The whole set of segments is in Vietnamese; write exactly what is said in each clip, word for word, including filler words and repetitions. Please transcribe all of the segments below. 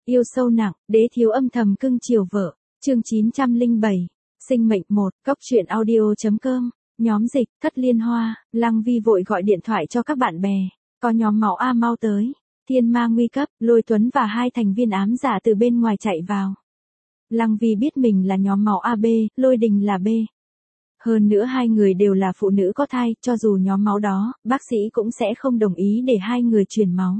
Yêu sâu nặng, đế thiếu âm thầm cưng chiều vợ. Chương chín trăm lẻ bảy. Sinh mệnh một. Cốc truyện audio.com. Nhóm dịch, Thất Liên Hoa. Lăng Vi vội gọi điện thoại cho các bạn bè. Có nhóm máu A mau tới. Thiên ma nguy cấp, Lôi Tuấn và hai thành viên ám giả từ bên ngoài chạy vào. Lăng Vi biết mình là nhóm máu A B, Lôi Đình là B. Hơn nữa hai người đều là phụ nữ có thai, cho dù nhóm máu đó, bác sĩ cũng sẽ không đồng ý để hai người truyền máu.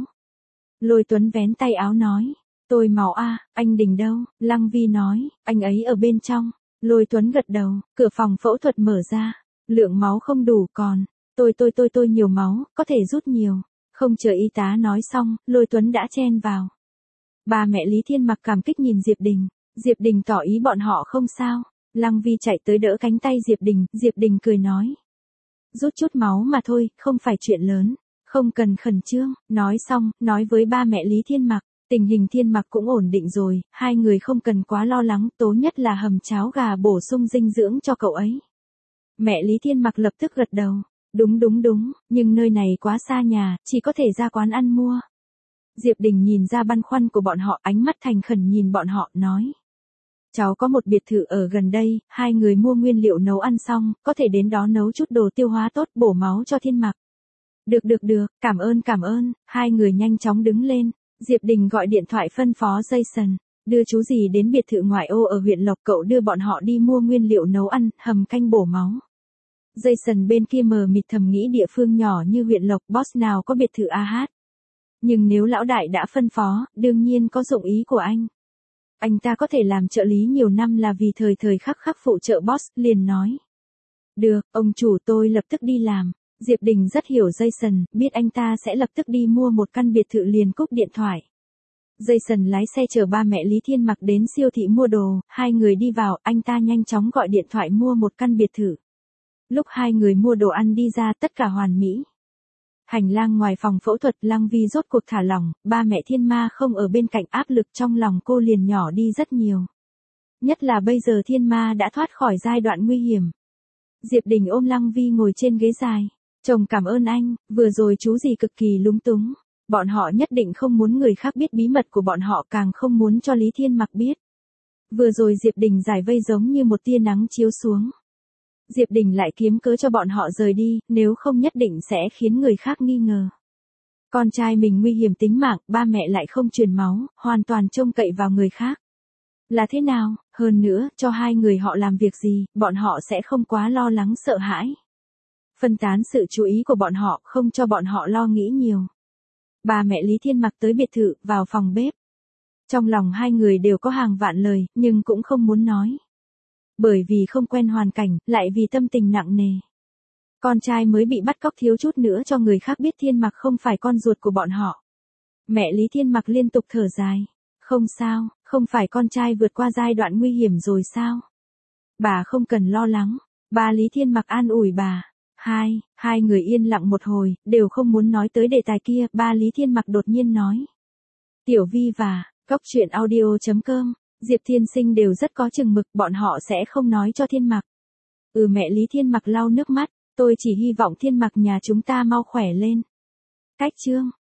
Lôi Tuấn vén tay áo nói. Tôi máu A, anh Đình đâu? Lăng Vi nói, anh ấy ở bên trong. Lôi Tuấn gật đầu, cửa phòng phẫu thuật mở ra. Lượng máu không đủ còn. Tôi tôi tôi tôi nhiều máu, có thể rút nhiều. Không chờ y tá nói xong, Lôi Tuấn đã chen vào. Ba mẹ Lý Thiên Mặc cảm kích nhìn Diệp Đình. Diệp Đình tỏ ý bọn họ không sao. Lăng Vi chạy tới đỡ cánh tay Diệp Đình, Diệp Đình cười nói. Rút chút máu mà thôi, không phải chuyện lớn. Không cần khẩn trương, nói xong, nói với ba mẹ Lý Thiên Mặc. Tình hình Thiên Mặc cũng ổn định rồi, hai người không cần quá lo lắng, tố nhất là hầm cháo gà bổ sung dinh dưỡng cho cậu ấy. Mẹ Lý Thiên Mặc lập tức gật đầu. Đúng đúng đúng, nhưng nơi này quá xa nhà, chỉ có thể ra quán ăn mua. Diệp Đình nhìn ra băn khoăn của bọn họ, ánh mắt thành khẩn nhìn bọn họ, nói. Cháu có một biệt thự ở gần đây, hai người mua nguyên liệu nấu ăn xong, có thể đến đó nấu chút đồ tiêu hóa tốt bổ máu cho Thiên Mặc. Được được được, cảm ơn cảm ơn, hai người nhanh chóng đứng lên. Diệp Đình gọi điện thoại phân phó Jason, đưa chú gì đến biệt thự ngoại ô ở huyện Lộc, cậu đưa bọn họ đi mua nguyên liệu nấu ăn, hầm canh bổ máu. Jason bên kia mờ mịt thầm nghĩ địa phương nhỏ như huyện Lộc, boss nào có biệt thự a hát. Nhưng nếu lão đại đã phân phó, đương nhiên có dụng ý của anh. Anh ta có thể làm trợ lý nhiều năm là vì thời thời khắc khắc phụ trợ boss, liền nói. Được, ông chủ tôi lập tức đi làm. Diệp Đình rất hiểu Jason, biết anh ta sẽ lập tức đi mua một căn biệt thự liền cúp điện thoại. Jason lái xe chở ba mẹ Lý Thiên Mặc đến siêu thị mua đồ, hai người đi vào, anh ta nhanh chóng gọi điện thoại mua một căn biệt thự. Lúc hai người mua đồ ăn đi ra tất cả hoàn mỹ. Hành lang ngoài phòng phẫu thuật, Lăng Vi rốt cuộc thả lỏng, ba mẹ Thiên Ma không ở bên cạnh, áp lực trong lòng cô liền nhỏ đi rất nhiều. Nhất là bây giờ Thiên Ma đã thoát khỏi giai đoạn nguy hiểm. Diệp Đình ôm Lăng Vi ngồi trên ghế dài. Chồng cảm ơn anh, vừa rồi chú gì cực kỳ lúng túng. Bọn họ nhất định không muốn người khác biết bí mật của bọn họ, càng không muốn cho Lý Thiên Mặc biết. Vừa rồi Diệp Đình giải vây giống như một tia nắng chiếu xuống. Diệp Đình lại kiếm cớ cho bọn họ rời đi, nếu không nhất định sẽ khiến người khác nghi ngờ. Con trai mình nguy hiểm tính mạng, ba mẹ lại không truyền máu, hoàn toàn trông cậy vào người khác. Là thế nào, hơn nữa, cho hai người họ làm việc gì, bọn họ sẽ không quá lo lắng sợ hãi. Phân tán sự chú ý của bọn họ, không cho bọn họ lo nghĩ nhiều. Ba mẹ Lý Thiên Mặc tới biệt thự, vào phòng bếp. Trong lòng hai người đều có hàng vạn lời, nhưng cũng không muốn nói. Bởi vì không quen hoàn cảnh, lại vì tâm tình nặng nề. Con trai mới bị bắt cóc thiếu chút nữa cho người khác biết Thiên Mặc không phải con ruột của bọn họ. Mẹ Lý Thiên Mặc liên tục thở dài. Không sao, không phải con trai vượt qua giai đoạn nguy hiểm rồi sao? Bà không cần lo lắng. Ba Lý Thiên Mặc an ủi bà. Hai, hai người yên lặng một hồi, đều không muốn nói tới đề tài kia, ba Lý Thiên Mặc đột nhiên nói. Tiểu Vi và, Cốc truyện audio.com, Diệp Thiên Sinh đều rất có chừng mực, bọn họ sẽ không nói cho Thiên Mặc. Ừ, mẹ Lý Thiên Mặc lau nước mắt, tôi chỉ hy vọng Thiên Mặc nhà chúng ta mau khỏe lên. Cách chương.